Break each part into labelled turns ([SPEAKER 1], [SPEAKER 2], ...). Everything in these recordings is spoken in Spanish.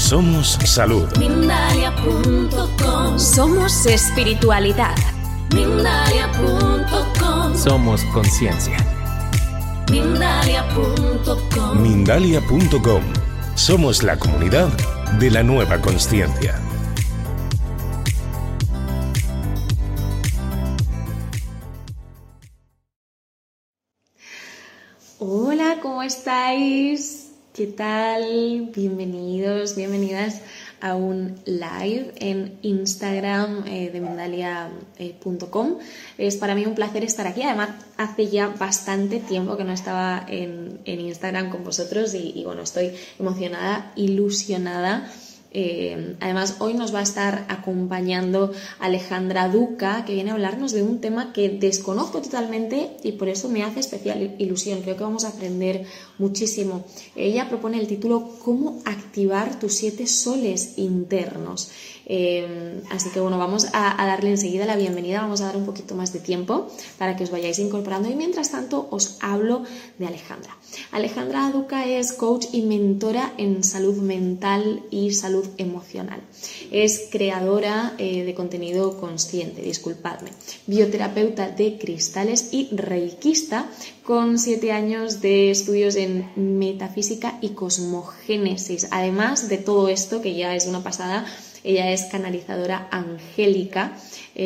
[SPEAKER 1] Somos salud.
[SPEAKER 2] Mindalia.com.
[SPEAKER 3] Somos espiritualidad.
[SPEAKER 2] Mindalia.com.
[SPEAKER 4] Somos conciencia.
[SPEAKER 2] Mindalia.com.
[SPEAKER 1] Mindalia.com. Somos la comunidad de la nueva consciencia.
[SPEAKER 3] Hola, ¿cómo estáis? ¿Qué tal? Bienvenidos, bienvenidas a un live en Instagram de Mindalia.com. Es para mí un placer estar aquí. Además, hace ya bastante tiempo que no estaba en Instagram con vosotros y bueno, estoy emocionada, ilusionada. Además, hoy nos va a estar acompañando Alejandra Duca, que viene a hablarnos de un tema que desconozco totalmente y por eso me hace especial ilusión. Creo que vamos a aprender muchísimo. Ella propone el título ¿Cómo activar tus 7 soles internos? Así que bueno, vamos a darle enseguida la bienvenida, vamos a dar un poquito más de tiempo para que os vayáis incorporando y mientras tanto os hablo de Alejandra. Alejandra Duca es coach y mentora en salud mental y salud emocional. Es creadora de contenido consciente, disculpadme, bioterapeuta de cristales y reikista con 7 años de estudios en metafísica y cosmogénesis. Además de todo esto, que ya es una pasada, ella es canalizadora angélica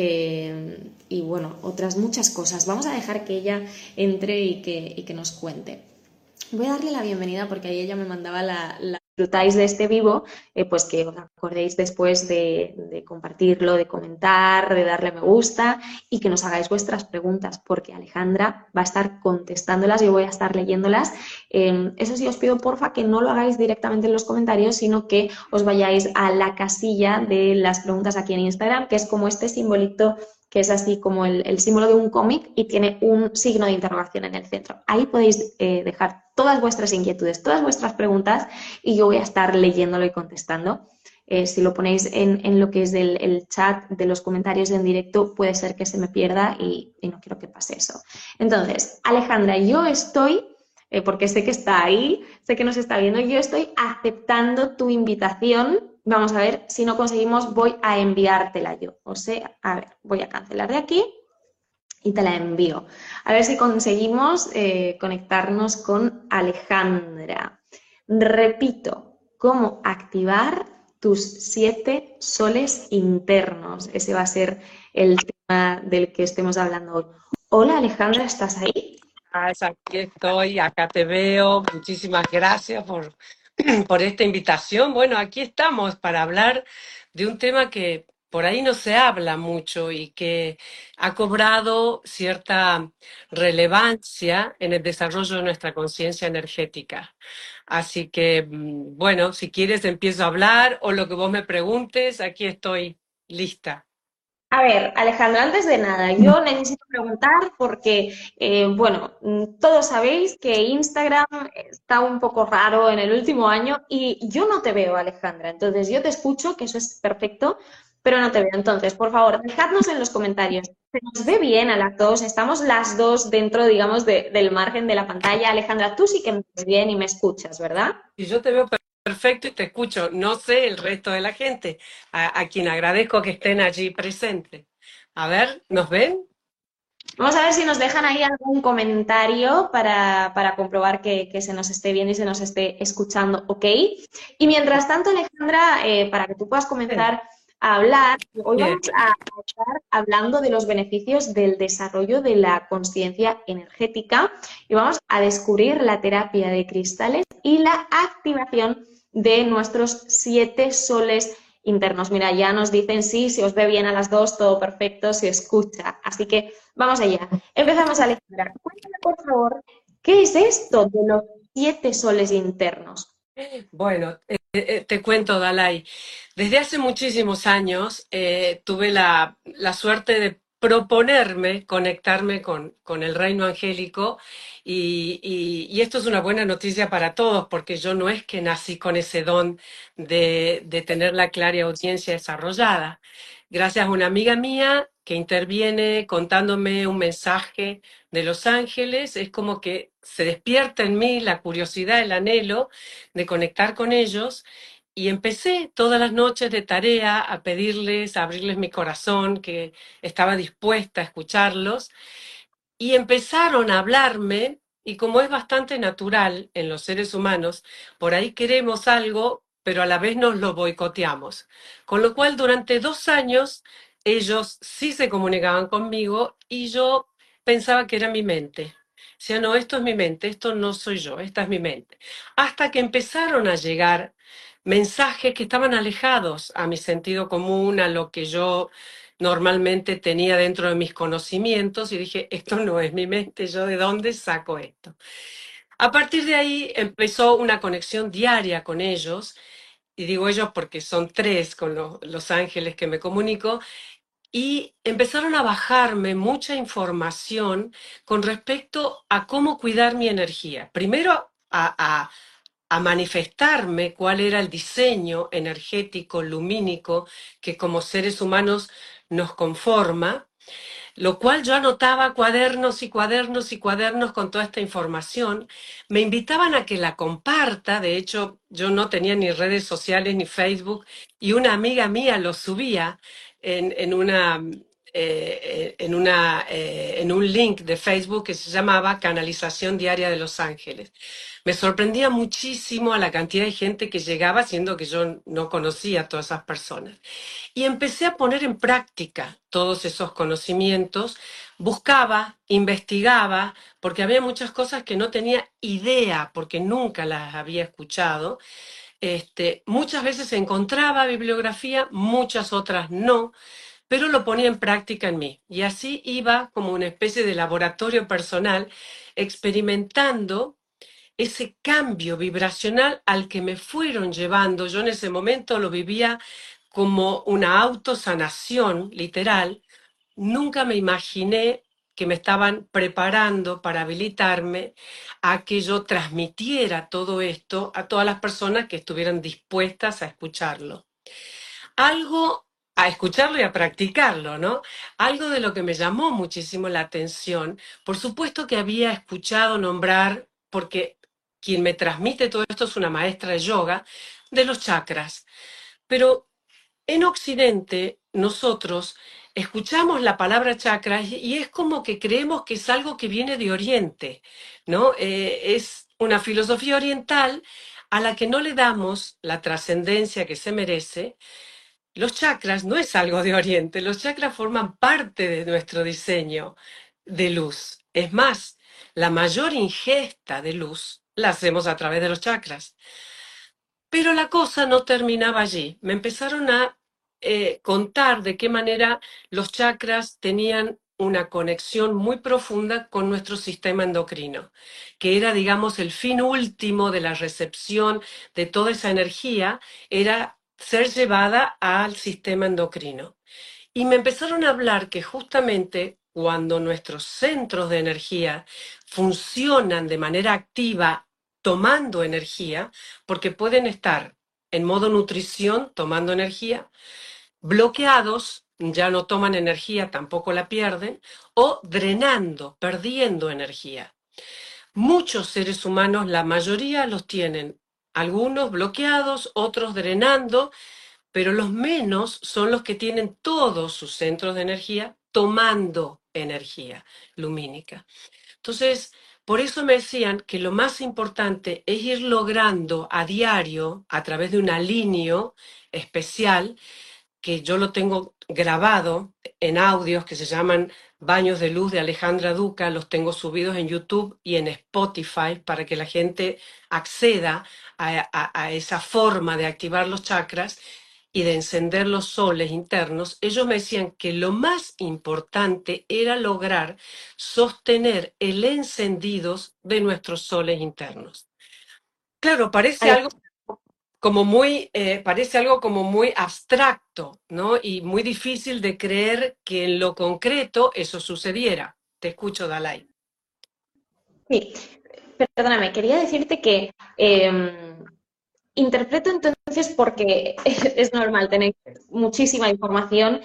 [SPEAKER 3] y bueno, otras muchas cosas. Vamos a dejar que ella entre y que nos cuente. Voy a darle la bienvenida porque ahí ella me mandaba la disfrutáis de este vivo, pues que os acordéis después de compartirlo, de comentar, de darle me gusta y que nos hagáis vuestras preguntas porque Alejandra va a estar contestándolas, yo voy a estar leyéndolas. Eso sí, os pido porfa que no lo hagáis directamente en los comentarios, sino que os vayáis a la casilla de las preguntas aquí en Instagram, que es como este simbolito que es así como el símbolo de un cómic y tiene un signo de interrogación en el centro. Ahí podéis dejar todas vuestras inquietudes, todas vuestras preguntas y yo voy a estar leyéndolo y contestando. Si lo ponéis en lo que es el chat de los comentarios en directo, puede ser que se me pierda y no quiero que pase eso. Entonces, Alejandra, yo estoy, porque sé que está ahí, sé que nos está viendo, yo estoy aceptando tu invitación. Vamos a ver, si no conseguimos voy a enviártela yo. O sea, a ver, voy a cancelar de aquí y te la envío. A ver si conseguimos conectarnos con Alejandra. Repito, ¿cómo activar tus 7 soles internos? Ese va a ser el tema del que estemos hablando hoy. Hola Alejandra, ¿estás ahí?
[SPEAKER 5] Aquí estoy, acá te veo. Muchísimas gracias por esta invitación. Bueno, aquí estamos para hablar de un tema que por ahí no se habla mucho y que ha cobrado cierta relevancia en el desarrollo de nuestra conciencia energética. Así que, bueno, si quieres empiezo a hablar o lo que vos me preguntes, aquí estoy lista.
[SPEAKER 3] A ver, Alejandra, antes de nada, yo necesito preguntar porque, bueno, todos sabéis que Instagram está un poco raro en el último año y yo no te veo, Alejandra. Entonces, yo te escucho, que eso es perfecto, pero no te veo. Entonces, por favor, dejadnos en los comentarios. ¿Se nos ve bien a las dos? ¿Estamos las dos dentro, digamos, del margen de la pantalla? Alejandra, tú sí que me ves bien y me escuchas, ¿verdad?
[SPEAKER 5] Y yo te veo perfecto y te escucho. No sé el resto de la gente, a quien agradezco que estén allí presentes. A ver, ¿nos ven?
[SPEAKER 3] Vamos a ver si nos dejan ahí algún comentario para comprobar que se nos esté viendo y se nos esté escuchando, ¿ok? Y mientras tanto, Alejandra, para que tú puedas comenzar a hablar, hoy
[SPEAKER 5] Bien.
[SPEAKER 3] vamos a estar hablando de los beneficios del desarrollo de la consciencia energética y vamos a descubrir la terapia de cristales y la activación de nuestros 7 soles internos. Mira, ya nos dicen sí, si os ve bien a las dos, todo perfecto, se escucha. Así que vamos allá. Empezamos, Alejandra. Cuéntame, por favor, ¿qué es esto de los 7 soles internos?
[SPEAKER 5] Bueno, te cuento, Dalai. Desde hace muchísimos años tuve la suerte de proponerme conectarme con el reino angélico y esto es una buena noticia para todos porque yo no es que nací con ese don de tener la clariaudiencia desarrollada. Gracias a una amiga mía que interviene contándome un mensaje de los ángeles, es como que se despierta en mí la curiosidad, el anhelo de conectar con ellos Y empecé todas las noches de tarea a pedirles, a abrirles mi corazón, que estaba dispuesta a escucharlos, y empezaron a hablarme, y como es bastante natural en los seres humanos, por ahí queremos algo, pero a la vez nos lo boicoteamos. Con lo cual, durante 2 años, ellos sí se comunicaban conmigo y yo pensaba que era mi mente. O sea, no, esto es mi mente, esto no soy yo, esta es mi mente. Hasta que empezaron a llegar mensajes que estaban alejados a mi sentido común, a lo que yo normalmente tenía dentro de mis conocimientos y dije, esto no es mi mente, ¿yo de dónde saco esto? A partir de ahí empezó una conexión diaria con ellos, y digo ellos porque son tres con los ángeles que me comunico, y empezaron a bajarme mucha información con respecto a cómo cuidar mi energía. Primero a manifestarme cuál era el diseño energético, lumínico, que como seres humanos nos conforma, lo cual yo anotaba cuadernos y cuadernos y cuadernos con toda esta información. Me invitaban a que la comparta, de hecho yo no tenía ni redes sociales ni Facebook, y una amiga mía lo subía en en un link de Facebook que se llamaba Canalización Diaria de Los Ángeles. Me sorprendía muchísimo a la cantidad de gente que llegaba, siendo que yo no conocía a todas esas personas. Y empecé a poner en práctica todos esos conocimientos, buscaba, investigaba, porque había muchas cosas que no tenía idea, porque nunca las había escuchado. Muchas veces encontraba bibliografía, muchas otras no, pero lo ponía en práctica en mí. Y así iba como una especie de laboratorio personal, experimentando ese cambio vibracional al que me fueron llevando. Yo en ese momento lo vivía como una autosanación literal. Nunca me imaginé que me estaban preparando para habilitarme a que yo transmitiera todo esto a todas las personas que estuvieran dispuestas a escucharlo. Algo, a escucharlo y a practicarlo, ¿no? Algo de lo que me llamó muchísimo la atención, por supuesto que había escuchado nombrar, porque quien me transmite todo esto es una maestra de yoga, de los chakras. Pero en Occidente nosotros escuchamos la palabra chakras y es como que creemos que es algo que viene de Oriente, ¿no? Es una filosofía oriental a la que no le damos la trascendencia que se merece. Los chakras no es algo de Oriente, los chakras forman parte de nuestro diseño de luz. Es más, la mayor ingesta de luz la hacemos a través de los chakras. Pero la cosa no terminaba allí. Me empezaron a contar de qué manera los chakras tenían una conexión muy profunda con nuestro sistema endocrino, que era, digamos, el fin último de la recepción de toda esa energía, era ser llevada al sistema endocrino. Y me empezaron a hablar que justamente cuando nuestros centros de energía funcionan de manera activa, tomando energía, porque pueden estar en modo nutrición, tomando energía, bloqueados, ya no toman energía, tampoco la pierden, o drenando, perdiendo energía. Muchos seres humanos, la mayoría los tienen, algunos bloqueados, otros drenando, pero los menos son los que tienen todos sus centros de energía tomando energía lumínica. Entonces, por eso me decían que lo más importante es ir logrando a diario, a través de un alineo especial, que yo lo tengo grabado en audios que se llaman Baños de Luz de Alejandra Duca, los tengo subidos en YouTube y en Spotify para que la gente acceda a esa forma de activar los chakras y de encender los soles internos. Ellos me decían que lo más importante era lograr sostener el encendido de nuestros soles internos. Claro, parece algo como muy abstracto, ¿no? Y muy difícil de creer que en lo concreto eso sucediera. Te escucho, Dalai.
[SPEAKER 3] Sí, perdóname, quería decirte que Interpreto entonces porque es normal tener muchísima información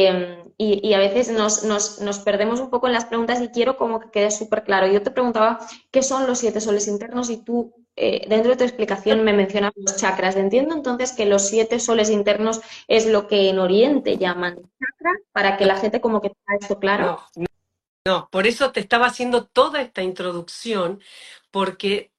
[SPEAKER 3] y a veces nos perdemos un poco en las preguntas y quiero como que quede súper claro. Yo te preguntaba qué son los 7 soles internos y tú dentro de tu explicación me mencionas los chakras. Entiendo entonces que los 7 soles internos es lo que en Oriente llaman chakra para que la gente como que tenga esto claro.
[SPEAKER 5] No, no, por eso te estaba haciendo toda esta introducción, porque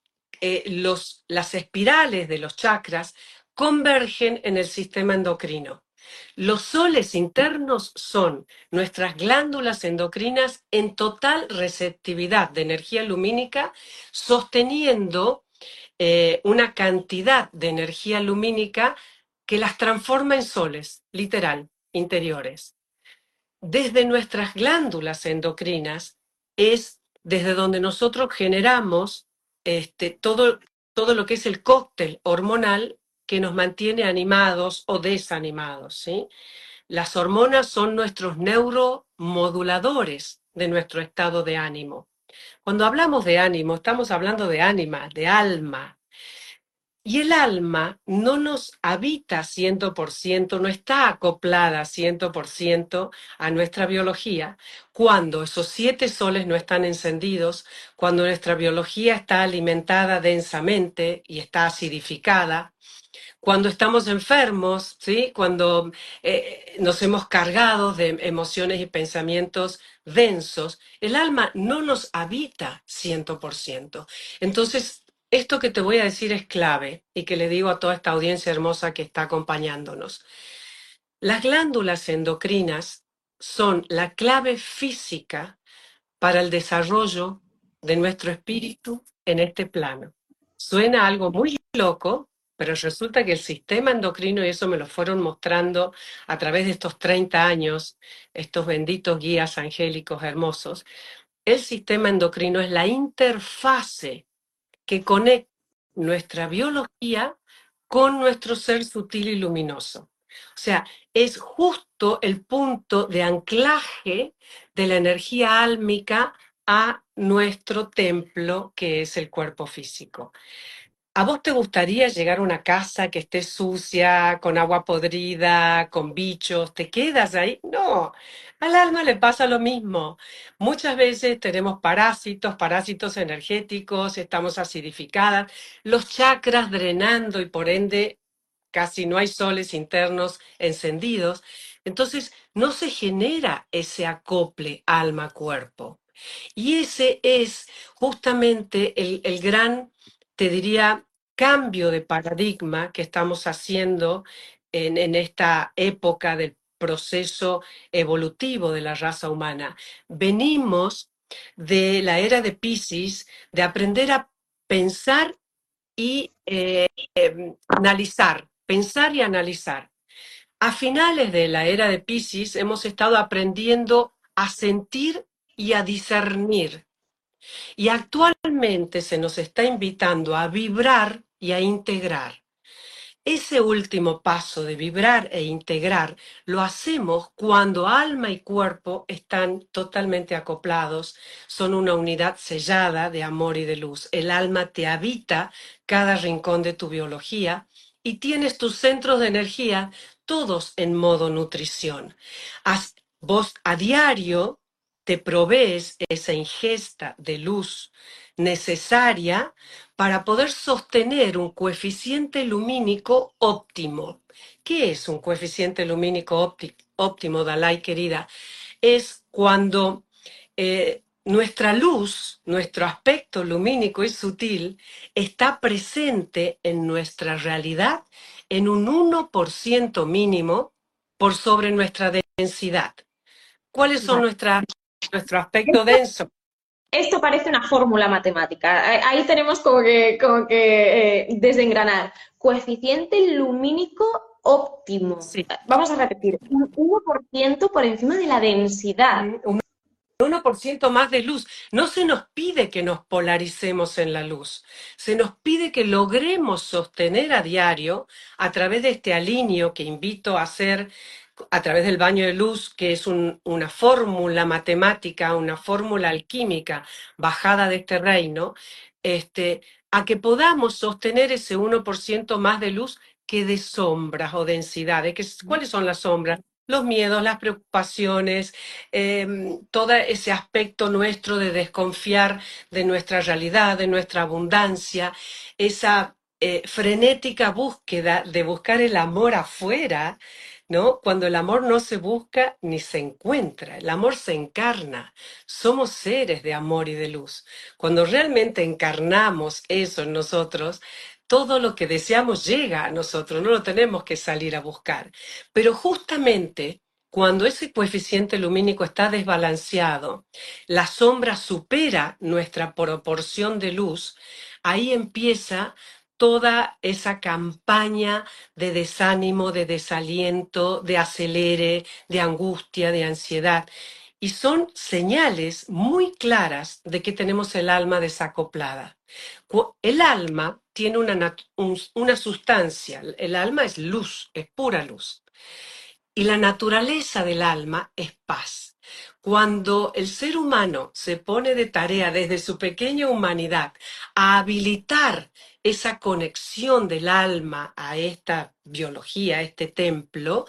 [SPEAKER 5] las espirales de los chakras convergen en el sistema endocrino. Los soles internos son nuestras glándulas endocrinas en total receptividad de energía lumínica, sosteniendo una cantidad de energía lumínica que las transforma en soles, literal, interiores. Desde nuestras glándulas endocrinas es desde donde nosotros generamos todo lo que es el cóctel hormonal que nos mantiene animados o desanimados, ¿sí? Las hormonas son nuestros neuromoduladores de nuestro estado de ánimo. Cuando hablamos de ánimo, estamos hablando de ánima, de alma. Y el alma no nos habita 100%, no está acoplada 100% a nuestra biología cuando esos 7 soles no están encendidos, cuando nuestra biología está alimentada densamente y está acidificada, cuando estamos enfermos, ¿sí? Cuando nos hemos cargado de emociones y pensamientos densos, el alma no nos habita 100%. Entonces, esto que te voy a decir es clave y que le digo a toda esta audiencia hermosa que está acompañándonos. Las glándulas endocrinas son la clave física para el desarrollo de nuestro espíritu en este plano. Suena algo muy loco, pero resulta que el sistema endocrino, y eso me lo fueron mostrando a través de estos 30 años, estos benditos guías angélicos hermosos, el sistema endocrino es la interfase que conecta nuestra biología con nuestro ser sutil y luminoso. O sea, es justo el punto de anclaje de la energía álmica a nuestro templo, que es el cuerpo físico. ¿A vos te gustaría llegar a una casa que esté sucia, con agua podrida, con bichos? ¿Te quedas ahí? No, al alma le pasa lo mismo. Muchas veces tenemos parásitos energéticos, estamos acidificadas, los chakras drenando y por ende casi no hay soles internos encendidos. Entonces no se genera ese acople alma-cuerpo. Y ese es justamente el gran, te diría, cambio de paradigma que estamos haciendo en esta época del proceso evolutivo de la raza humana. Venimos de la era de Piscis, de aprender a pensar y analizar, pensar y analizar. A finales de la era de Piscis hemos estado aprendiendo a sentir y a discernir. Y actualmente se nos está invitando a vibrar y a integrar. Ese último paso de vibrar e integrar lo hacemos cuando alma y cuerpo están totalmente acoplados, son una unidad sellada de amor y de luz. El alma te habita cada rincón de tu biología y tienes tus centros de energía todos en modo nutrición. Vos a diario te provees esa ingesta de luz necesaria para poder sostener un coeficiente lumínico óptimo. ¿Qué es un coeficiente lumínico óptimo, Dalai querida? Es cuando nuestra luz, nuestro aspecto lumínico y sutil, está presente en nuestra realidad en un 1% mínimo por sobre nuestra densidad. ¿Cuáles son
[SPEAKER 3] Vale.
[SPEAKER 5] nuestro aspecto denso?
[SPEAKER 3] Esto parece una fórmula matemática. Ahí tenemos como que desengranar. Coeficiente lumínico óptimo.
[SPEAKER 5] Sí.
[SPEAKER 3] Vamos a repetir. Un 1% por encima de la densidad.
[SPEAKER 5] Un 1% más de luz. No se nos pide que nos polaricemos en la luz, se nos pide que logremos sostener a diario a través de este alineo que invito a hacer a través del baño de luz, que es una fórmula matemática, una fórmula alquímica bajada de este reino, a que podamos sostener ese 1% más de luz que de sombras o densidades. ¿Cuáles son las sombras? Los miedos, las preocupaciones, todo ese aspecto nuestro de desconfiar de nuestra realidad, de nuestra abundancia, esa frenética búsqueda de buscar el amor afuera, ¿no? Cuando el amor no se busca ni se encuentra, el amor se encarna. Somos seres de amor y de luz. Cuando realmente encarnamos eso en nosotros, todo lo que deseamos llega a nosotros, no lo tenemos que salir a buscar. Pero justamente cuando ese coeficiente lumínico está desbalanceado, la sombra supera nuestra proporción de luz, ahí empieza toda esa campaña de desánimo, de desaliento, de acelere, de angustia, de ansiedad. Y son señales muy claras de que tenemos el alma desacoplada. El alma tiene una sustancia, el alma es luz, es pura luz. Y la naturaleza del alma es paz. Cuando el ser humano se pone de tarea desde su pequeña humanidad a habilitar esa conexión del alma a esta biología, a este templo,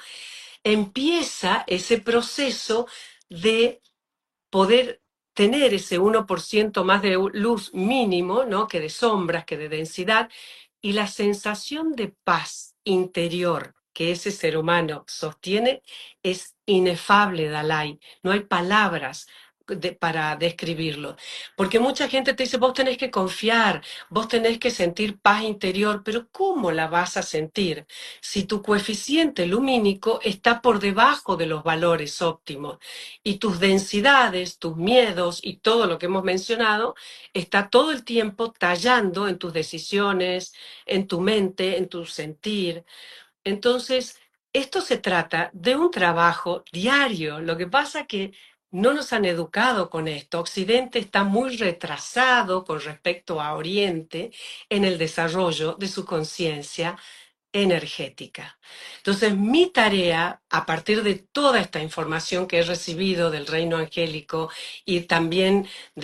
[SPEAKER 5] empieza ese proceso de poder tener ese 1% más de luz mínimo, ¿no? Que de sombras, que de densidad, y la sensación de paz interior que ese ser humano sostiene es inefable, Dalai. No hay palabras para describirlo. Porque mucha gente te dice, vos tenés que confiar, vos tenés que sentir paz interior, pero ¿cómo la vas a sentir si tu coeficiente lumínico está por debajo de los valores óptimos? Y tus densidades, tus miedos y todo lo que hemos mencionado está todo el tiempo tallando en tus decisiones, en tu mente, en tu sentir. Entonces, esto se trata de un trabajo diario. Lo que pasa que no nos han educado con esto. Occidente está muy retrasado con respecto a Oriente en el desarrollo de su conciencia energética. Entonces, mi tarea, a partir de toda esta información que he recibido del reino angélico y también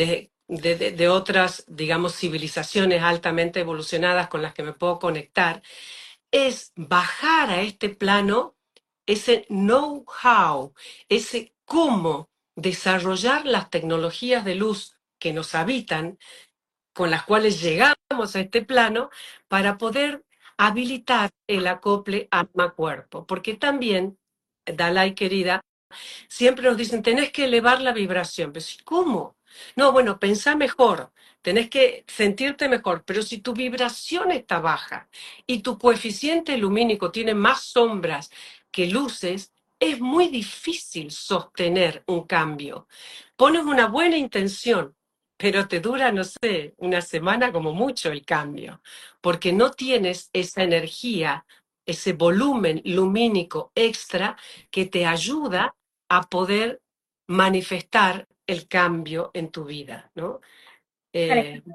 [SPEAKER 5] de otras, digamos, civilizaciones altamente evolucionadas con las que me puedo conectar, es bajar a este plano ese know-how, ese cómo desarrollar las tecnologías de luz que nos habitan, con las cuales llegamos a este plano, para poder habilitar el acople alma-cuerpo. Porque también, Dalai querida, siempre nos dicen, tenés que elevar la vibración. Pero ¿cómo? No, bueno, pensá mejor, tenés que sentirte mejor, pero si tu vibración está baja y tu coeficiente lumínico tiene más sombras que luces, es muy difícil sostener un cambio. Pones una buena intención, pero te dura, no sé, una semana como mucho el cambio, porque no tienes esa energía, ese volumen lumínico extra que te ayuda a poder manifestar el cambio en tu vida, ¿no?
[SPEAKER 3] Vale,
[SPEAKER 5] Eh,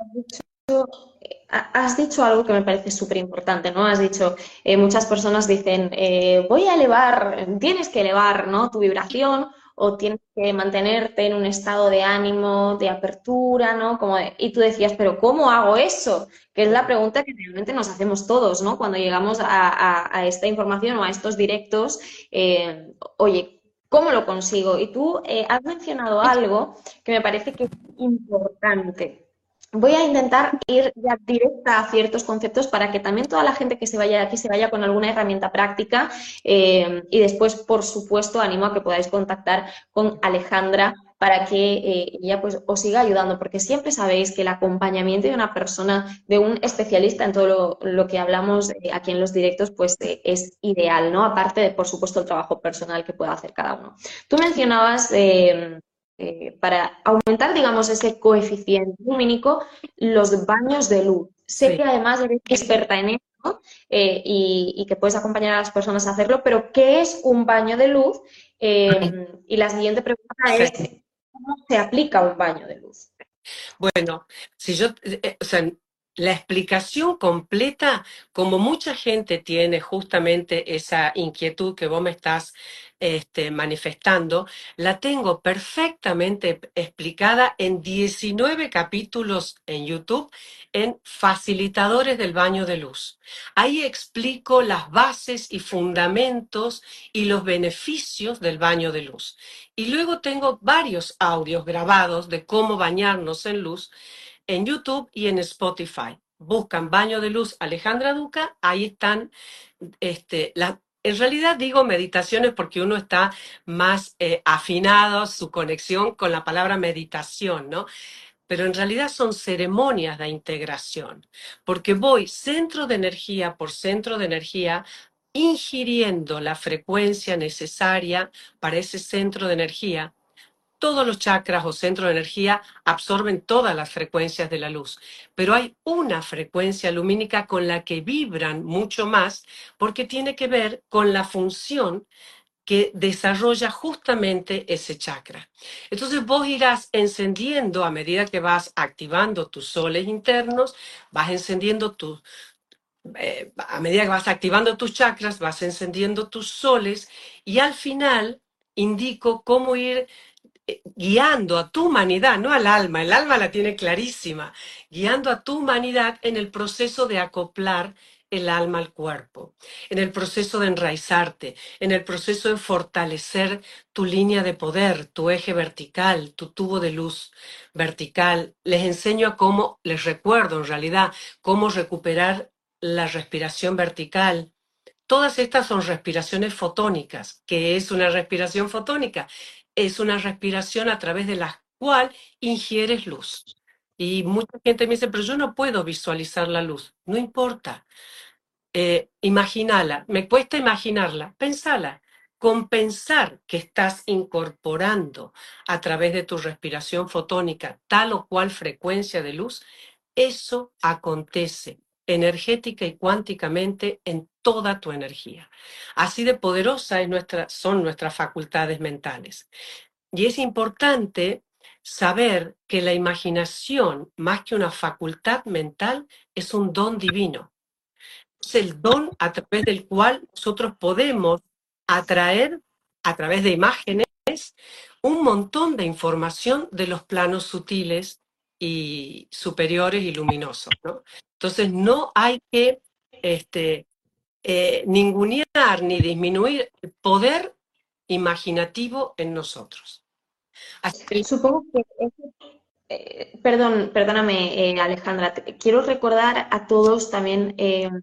[SPEAKER 3] has dicho algo que me parece súper importante, ¿no? Has dicho, muchas personas dicen, voy a elevar, tienes que elevar, ¿no? Tu vibración o tienes que mantenerte en un estado de ánimo, de apertura, ¿no? Y tú decías, pero ¿cómo hago eso? Que es la pregunta que realmente nos hacemos todos, ¿no? Cuando llegamos a esta información o a estos directos, oye, ¿cómo lo consigo? Y tú has mencionado algo que me parece que es importante. Voy a intentar ir ya directa a ciertos conceptos para que también toda la gente que se vaya de aquí se vaya con alguna herramienta práctica y después, por supuesto, animo a que podáis contactar con Alejandra para que ella pues, os siga ayudando, porque siempre sabéis que el acompañamiento de una persona, de un especialista en todo lo que hablamos aquí en los directos, pues es ideal, ¿no? Aparte de, por supuesto, el trabajo personal que pueda hacer cada uno. Tú mencionabas para aumentar, digamos, ese coeficiente lumínico, los baños de luz. Sé que
[SPEAKER 5] sí.
[SPEAKER 3] además eres experta en esto y que puedes acompañar a las personas a hacerlo, pero ¿qué es un baño de luz? Y la siguiente pregunta es,
[SPEAKER 5] Sí.
[SPEAKER 3] ¿cómo se aplica un baño de luz?
[SPEAKER 5] Bueno, si yo, o sea, la explicación completa, como mucha gente tiene justamente esa inquietud que vos me estás manifestando, la tengo perfectamente explicada en 19 capítulos en YouTube en Facilitadores del Baño de Luz. Ahí explico las bases y fundamentos y los beneficios del baño de luz. Y luego tengo varios audios grabados de cómo bañarnos en luz en YouTube y en Spotify. Buscan Baño de Luz Alejandra Duca, ahí están, en realidad digo meditaciones porque uno está más afinado su conexión con la palabra meditación, ¿no? Pero en realidad son ceremonias de integración, porque voy centro de energía por centro de energía, ingiriendo la frecuencia necesaria para ese centro de energía. Todos los chakras o centros de energía absorben todas las frecuencias de la luz, pero hay una frecuencia lumínica con la que vibran mucho más porque tiene que ver con la función que desarrolla justamente ese chakra. Entonces vos irás encendiendo a medida que vas activando tus soles internos, vas encendiendo a medida que vas activando tus chakras, vas encendiendo tus soles y al final indico cómo ir guiando a tu humanidad, no al alma, el alma la tiene clarísima, guiando a tu humanidad en el proceso de acoplar el alma al cuerpo, en el proceso de enraizarte, en el proceso de fortalecer tu línea de poder, tu eje vertical, tu tubo de luz vertical. Les enseño a cómo, les recuerdo en realidad, cómo recuperar la respiración vertical. Todas estas son respiraciones fotónicas. ¿Qué es una respiración fotónica? Es una respiración a través de la cual ingieres luz. Y mucha gente me dice, pero yo no puedo visualizar la luz. No importa. Imagínala. Me cuesta imaginarla. Pensala. Con pensar que estás incorporando a través de tu respiración fotónica tal o cual frecuencia de luz, eso acontece energética y cuánticamente en toda tu energía. Así de poderosa son nuestras facultades mentales. Y es importante saber que la imaginación, más que una facultad mental, es un don divino. Es el don a través del cual nosotros podemos atraer, a través de imágenes, un montón de información de los planos sutiles y superiores y luminosos, ¿no? Entonces no hay que ningunear ni disminuir el poder imaginativo en nosotros. Así que
[SPEAKER 3] Supongo que perdóname, Alejandra, quiero recordar a todos también,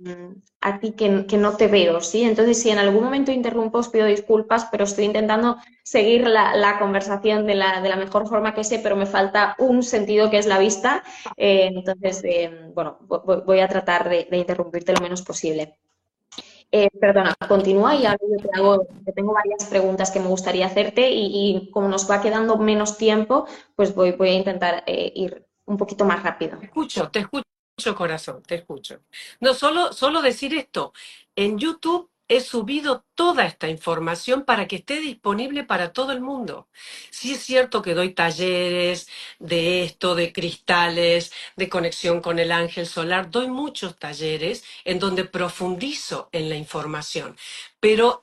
[SPEAKER 3] a ti que no te veo, ¿sí? Entonces, si en algún momento interrumpo, os pido disculpas, pero estoy intentando seguir la conversación de la mejor forma que sé, pero me falta un sentido que es la vista. Entonces, bueno, voy a tratar de interrumpirte lo menos posible. Perdona, continúa y ahora yo te tengo varias preguntas que me gustaría hacerte y como nos va quedando menos tiempo, pues voy a intentar ir un poquito más rápido.
[SPEAKER 5] te escucho, corazón, te escucho. No, solo decir esto. En YouTube he subido toda esta información para que esté disponible para todo el mundo. Sí es cierto que doy talleres de esto, de cristales, de conexión con el ángel solar. Doy muchos talleres en donde profundizo en la información. Pero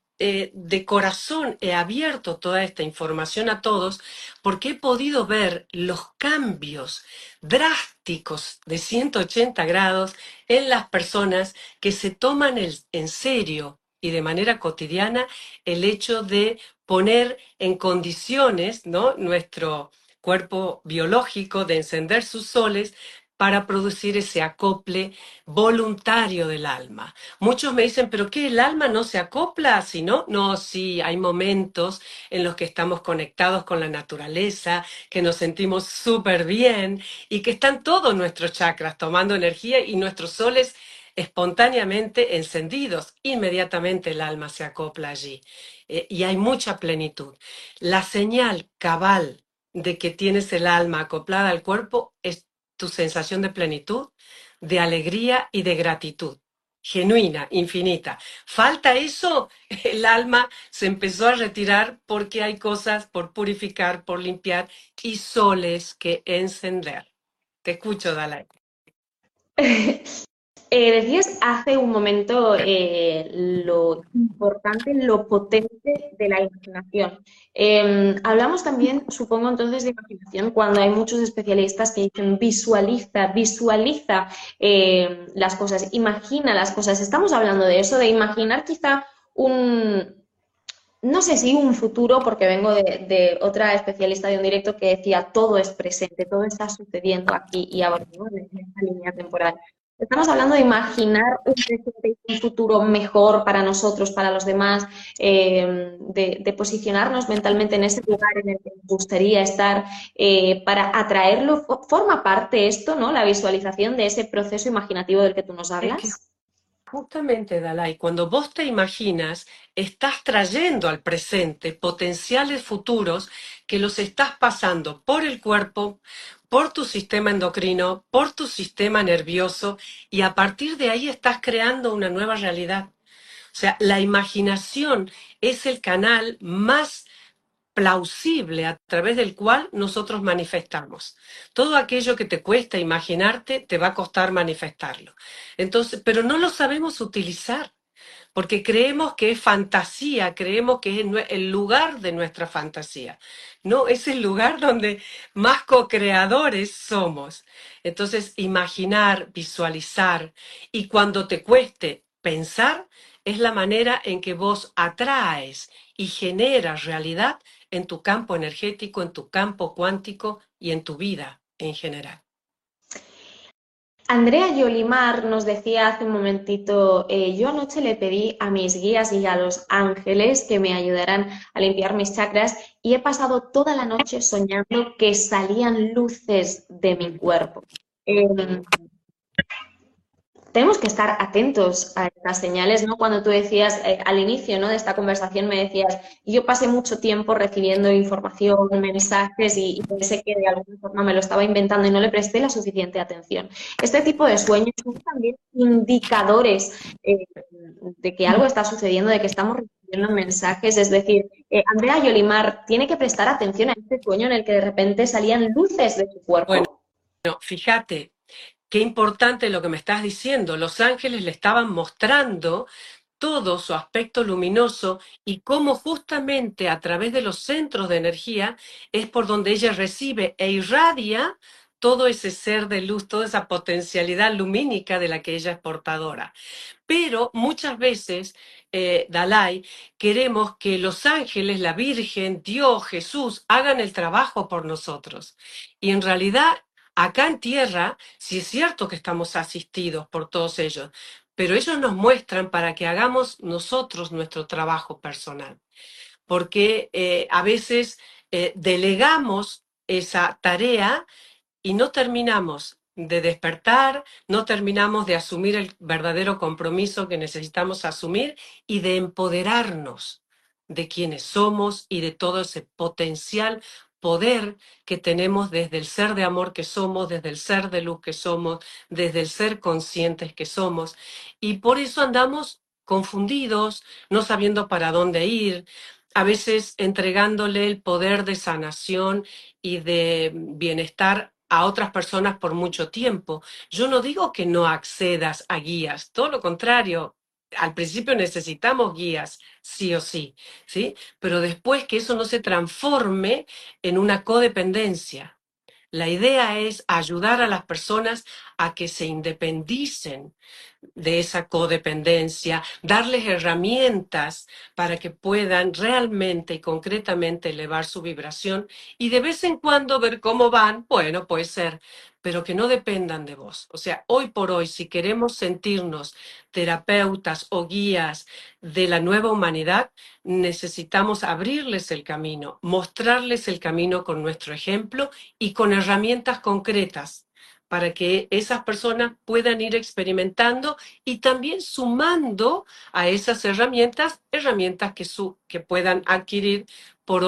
[SPEAKER 5] de corazón he abierto toda esta información a todos porque he podido ver los cambios drásticos de 180 grados en las personas que se toman en serio y de manera cotidiana el hecho de poner en condiciones, ¿no?, nuestro cuerpo biológico de encender sus soles para producir ese acople voluntario del alma. Muchos me dicen, ¿pero qué? ¿El alma no se acopla? Si no, no, sí, hay momentos en los que estamos conectados con la naturaleza, que nos sentimos súper bien y que están todos nuestros chakras tomando energía y nuestros soles espontáneamente encendidos. Inmediatamente el alma se acopla allí y hay mucha plenitud. La señal cabal de que tienes el alma acoplada al cuerpo es tu sensación de plenitud, de alegría y de gratitud. Genuina, infinita. Falta eso, el alma se empezó a retirar porque hay cosas por purificar, por limpiar y soles que encender. Te escucho, Dalai.
[SPEAKER 3] Decías hace un momento lo importante, lo potente de la imaginación. Hablamos también, supongo, entonces de imaginación cuando hay muchos especialistas que dicen visualiza, visualiza las cosas, imagina las cosas. Estamos hablando de eso, de imaginar quizá un, no sé si un futuro, porque vengo de otra especialista de un directo que decía todo es presente, todo está sucediendo aquí y ahora, ¿no? En esta línea temporal. Estamos hablando de imaginar un presente y un futuro mejor para nosotros, para los demás, de posicionarnos mentalmente en ese lugar en el que nos gustaría estar para atraerlo. ¿Forma parte esto, ¿no? La visualización de ese proceso imaginativo del que tú nos
[SPEAKER 5] Es que
[SPEAKER 3] hablas.
[SPEAKER 5] justamente, Dalai, cuando vos te imaginas, estás trayendo al presente potenciales futuros que los estás pasando por el cuerpo, por tu sistema endocrino, por tu sistema nervioso, y a partir de ahí estás creando una nueva realidad. O sea, la imaginación es el canal más plausible a través del cual nosotros manifestamos. Todo aquello que te cuesta imaginarte, te va a costar manifestarlo. Entonces, pero no lo sabemos utilizar, porque creemos que es fantasía, creemos que es el lugar de nuestra fantasía. No, es el lugar donde más co-creadores somos. Entonces, imaginar, visualizar, y cuando te cueste pensar, es la manera en que vos atraes y generas realidad en tu campo energético, en tu campo cuántico y en tu vida en general.
[SPEAKER 3] Andrea Yolimar nos decía hace un momentito, yo anoche le pedí a mis guías y a los ángeles que me ayudaran a limpiar mis chakras y he pasado toda la noche soñando que salían luces de mi cuerpo. Em, Tenemos que estar atentos a estas señales, ¿no? Cuando tú decías al inicio, ¿no? de esta conversación, me decías, yo pasé mucho tiempo recibiendo información, mensajes y pensé que de alguna forma me lo estaba inventando y no le presté la suficiente atención. Este tipo de sueños son también indicadores de que algo está sucediendo, de que estamos recibiendo mensajes. Es decir, Andrea Yolimar tiene que prestar atención a este sueño en el que de repente salían luces de su
[SPEAKER 5] Bueno,
[SPEAKER 3] cuerpo.
[SPEAKER 5] fíjate, qué importante lo que me estás diciendo. Los ángeles le estaban mostrando todo su aspecto luminoso y cómo justamente a través de los centros de energía es por donde ella recibe e irradia todo ese ser de luz, toda esa potencialidad lumínica de la que ella es portadora. Pero muchas veces, Dalai, queremos que los ángeles, la Virgen, Dios, Jesús, hagan el trabajo por nosotros. Y en realidad, acá en tierra, sí es cierto que estamos asistidos por todos ellos, pero ellos nos muestran para que hagamos nosotros nuestro trabajo personal. Porque a veces delegamos esa tarea y no terminamos de despertar, no terminamos de asumir el verdadero compromiso que necesitamos asumir y de empoderarnos de quienes somos y de todo ese potencial poder que tenemos desde el ser de amor que somos, desde el ser de luz que somos, desde el ser conscientes que somos. Y por eso andamos confundidos, no sabiendo para dónde ir, a veces entregándole el poder de sanación y de bienestar a otras personas por mucho tiempo. Yo no digo que no accedas a guías, todo lo contrario. Al principio necesitamos guías, sí o sí, ¿sí? Pero después que eso no se transforme en una codependencia. La idea es ayudar a las personas a que se independicen de esa codependencia, darles herramientas para que puedan realmente y concretamente elevar su vibración y de vez en cuando ver cómo van, bueno, puede ser, pero que no dependan de vos. O sea, hoy por hoy, si queremos sentirnos terapeutas o guías de la nueva humanidad, necesitamos abrirles el camino, mostrarles el camino con nuestro ejemplo y con herramientas concretas para que esas personas puedan ir experimentando y también sumando a esas herramientas, herramientas que puedan adquirir por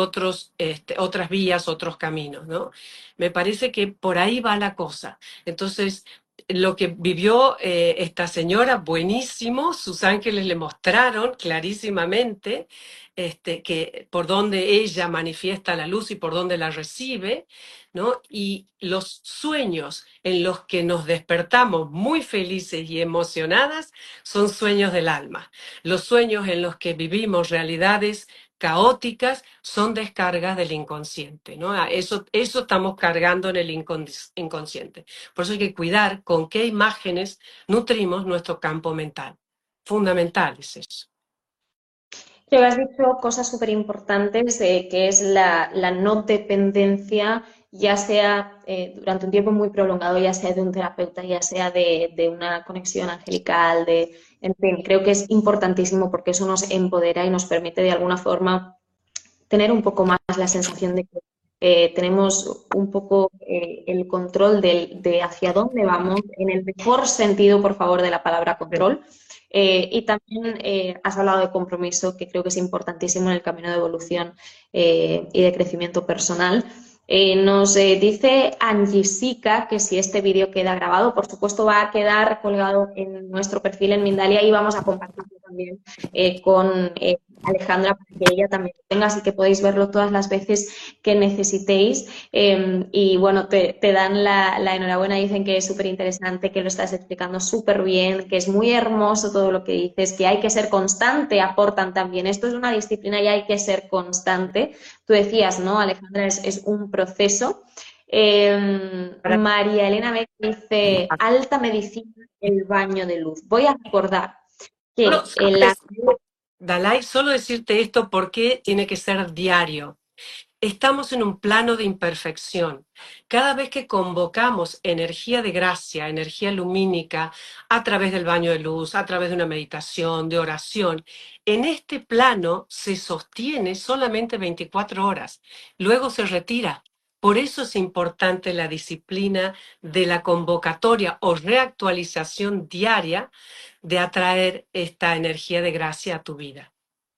[SPEAKER 5] otras vías, otros caminos, ¿no? Me parece que por ahí va la cosa. Entonces, lo que vivió esta señora, buenísimo, sus ángeles le mostraron clarísimamente que por dónde ella manifiesta la luz y por dónde la recibe, ¿no? Y los sueños en los que nos despertamos muy felices y emocionadas son sueños del alma. Los sueños en los que vivimos realidades caóticas son descargas del inconsciente, ¿no? Eso estamos cargando en el inconsciente. Por eso hay que cuidar con qué imágenes nutrimos nuestro campo mental. Fundamental es eso.
[SPEAKER 3] Creo que has dicho cosas súper importantes, que es la no dependencia, ya sea durante un tiempo muy prolongado, ya sea de un terapeuta, ya sea de una conexión angelical, en fin, creo que es importantísimo porque eso nos empodera y nos permite de alguna forma tener un poco más la sensación de que tenemos un poco el control de hacia dónde vamos, en el mejor sentido, por favor, de la palabra control. Y también has hablado de compromiso, que creo que es importantísimo en el camino de evolución y de crecimiento personal. Nos dice Angisica que si este vídeo queda grabado, por supuesto va a quedar colgado en nuestro perfil en Mindalia y vamos a compartirlo también con Alejandra para que ella también lo tenga, así que podéis verlo todas las veces que necesitéis. Y bueno, te dan la enhorabuena, dicen que es súper interesante, que lo estás explicando súper bien, que es muy hermoso todo lo que dices, que hay que ser constante, aportan también. Esto es una disciplina y hay que ser constante. Tú decías, ¿no, Alejandra? Es un proceso. María Elena me dice, alta medicina, el baño de luz. Voy a recordar que
[SPEAKER 5] Dalai, solo decirte esto porque tiene que ser diario. Estamos en un plano de imperfección. Cada vez que convocamos energía de gracia, energía lumínica, a través del baño de luz, a través de una meditación, de oración, en este plano se sostiene solamente 24 horas, luego se retira. Por eso es importante la disciplina de la convocatoria o reactualización diaria de atraer esta energía de gracia a tu vida.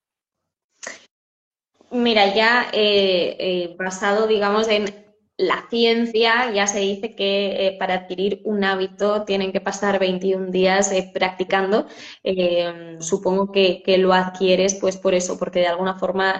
[SPEAKER 3] Mira, ya basado, digamos, en la ciencia, ya se dice que para adquirir un hábito tienen que pasar 21 días practicando. Supongo que lo adquieres pues por eso, porque de alguna forma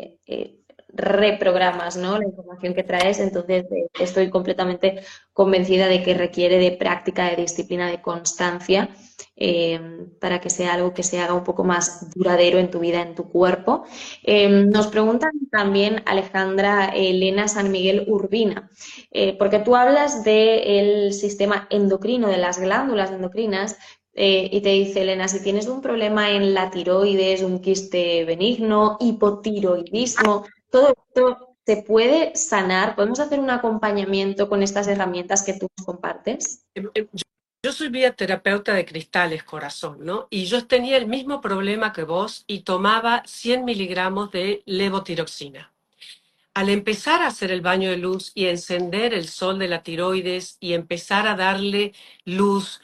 [SPEAKER 3] reprogramas, ¿no?, la información que traes. Entonces, estoy completamente convencida de que requiere de práctica, de disciplina, de constancia. Para que sea algo que se haga un poco más duradero en tu vida, en tu cuerpo. Nos preguntan también Alejandra Elena San Miguel Urbina, porque tú hablas del sistema endocrino, de las glándulas endocrinas, y te dice Elena, si tienes un problema en la tiroides, un quiste benigno, hipotiroidismo, todo esto se puede sanar. ¿Podemos hacer un acompañamiento con estas herramientas que tú nos compartes?
[SPEAKER 5] Yo soy terapeuta de cristales, corazón, ¿no? Y yo tenía el mismo problema que vos y tomaba 100 miligramos de levotiroxina. Al empezar a hacer el baño de luz y encender el sol de la tiroides y empezar a darle luz,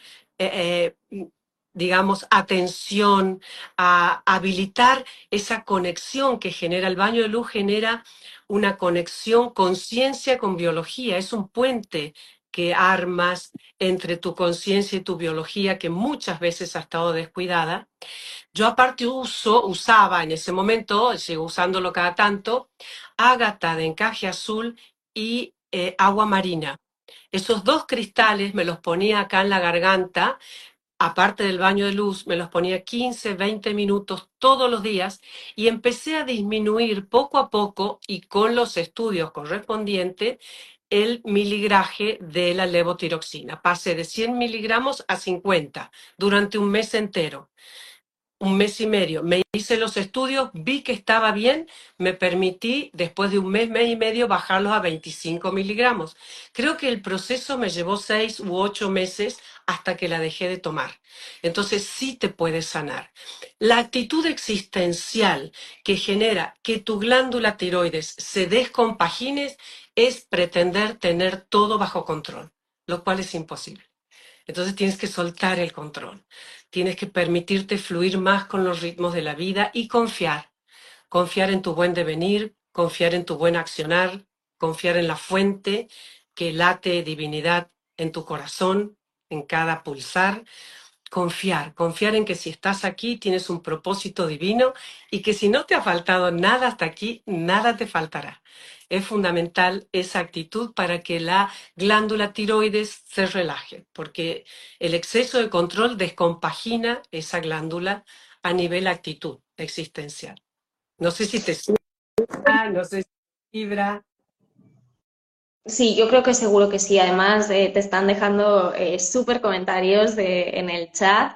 [SPEAKER 5] digamos, atención, a habilitar esa conexión que genera el baño de luz, genera una conexión conciencia con biología, es un puente que armas entre tu conciencia y tu biología que muchas veces ha estado descuidada. Yo aparte usaba en ese momento, sigo usándolo cada tanto, ágata de encaje azul y agua marina. Esos dos cristales me los ponía acá en la garganta, aparte del baño de luz, me los ponía 15, 20 minutos todos los días y empecé a disminuir poco a poco y con los estudios correspondientes el miligraje de la levotiroxina. Pasé de 100 miligramos a 50 durante un mes entero. Un mes y medio. Me hice los estudios, vi que estaba bien, me permití después de un mes, mes y medio, bajarlos a 25 miligramos. Creo que el proceso me llevó 6 u 8 meses hasta que la dejé de tomar. Entonces sí te puedes sanar. La actitud existencial que genera que tu glándula tiroides se descompagine es pretender tener todo bajo control, lo cual es imposible. Entonces tienes que soltar el control, tienes que permitirte fluir más con los ritmos de la vida y confiar en tu buen devenir, confiar en tu buen accionar, confiar en la fuente que late divinidad en tu corazón en cada pulsar. Confiar en que si estás aquí tienes un propósito divino y que si no te ha faltado nada hasta aquí, nada te faltará. Es fundamental esa actitud para que la glándula tiroides se relaje, porque el exceso de control descompagina esa glándula a nivel actitud existencial. No sé si te suena, no sé si vibra.
[SPEAKER 3] Sí, yo creo que seguro que sí. Además, te están dejando súper comentarios en el chat.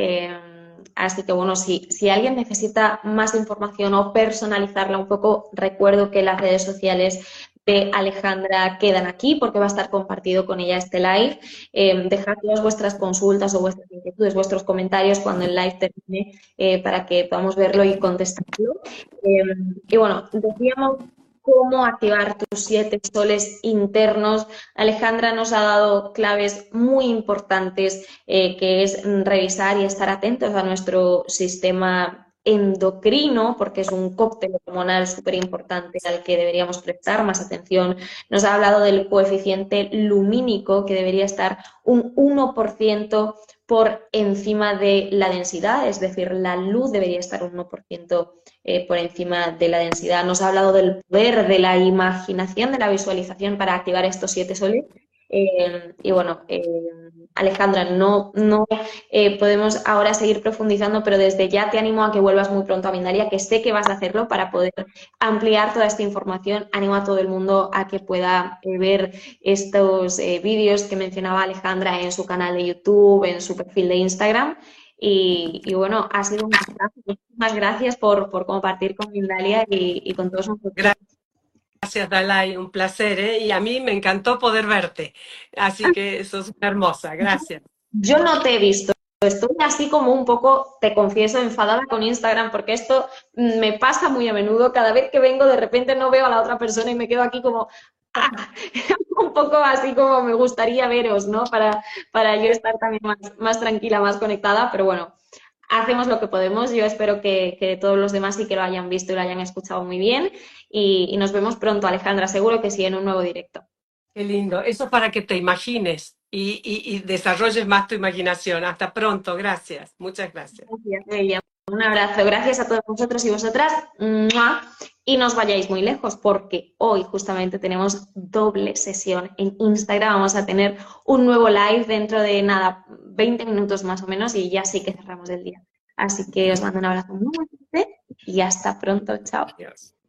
[SPEAKER 3] Así que bueno, si alguien necesita más información o personalizarla un poco, recuerdo que las redes sociales de Alejandra quedan aquí porque va a estar compartido con ella este live. Dejad todas vuestras consultas o vuestras inquietudes, vuestros comentarios cuando el live termine para que podamos verlo y contestarlo. Eh, y bueno, decíamos cómo activar tus 7 soles internos. Alejandra nos ha dado claves muy importantes, que es revisar y estar atentos a nuestro sistema endocrino, porque es un cóctel hormonal súper importante al que deberíamos prestar más atención. Nos ha hablado del coeficiente lumínico, que debería estar un 1% por encima de la densidad, es decir, la luz debería estar un 1% por encima de la densidad. Nos ha hablado del poder de la imaginación, de la visualización para activar estos 7 soles. Y bueno, Alejandra, no podemos ahora seguir profundizando, pero desde ya te animo a que vuelvas muy pronto a Mindalia, que sé que vas a hacerlo para poder ampliar toda esta información. Animo a todo el mundo a que pueda ver estos vídeos que mencionaba Alejandra en su canal de YouTube, en su perfil de Instagram. Y bueno, ha sido un gustazo. Muchísimas gracias por compartir con Mindalia y con todos nosotros.
[SPEAKER 5] Gracias, Dalai, un placer, ¿eh? Y a mí me encantó poder verte. Así que sos una hermosa, gracias.
[SPEAKER 3] Yo no te he visto. Estoy así como un poco, te confieso, enfadada con Instagram, porque esto me pasa muy a menudo. Cada vez que vengo, de repente no veo a la otra persona y me quedo aquí como un poco así como me gustaría veros, ¿no? Para yo estar también más tranquila, más conectada, pero bueno, hacemos lo que podemos. Yo espero que todos los demás sí que lo hayan visto y lo hayan escuchado muy bien. Y nos vemos pronto, Alejandra, seguro que sí, en un nuevo directo.
[SPEAKER 5] Qué lindo. Eso para que te imagines y desarrolles más tu imaginación. Hasta pronto. Gracias. Muchas gracias.
[SPEAKER 3] Gracias, Bella. Un abrazo. Gracias a todos vosotros y vosotras. ¡Mua! Y no os vayáis muy lejos porque hoy justamente tenemos doble sesión en Instagram. Vamos a tener un nuevo live dentro de nada, 20 minutos más o menos y ya sí que cerramos el día. Así que os mando un abrazo muy fuerte y hasta pronto. Chao.
[SPEAKER 5] Adiós.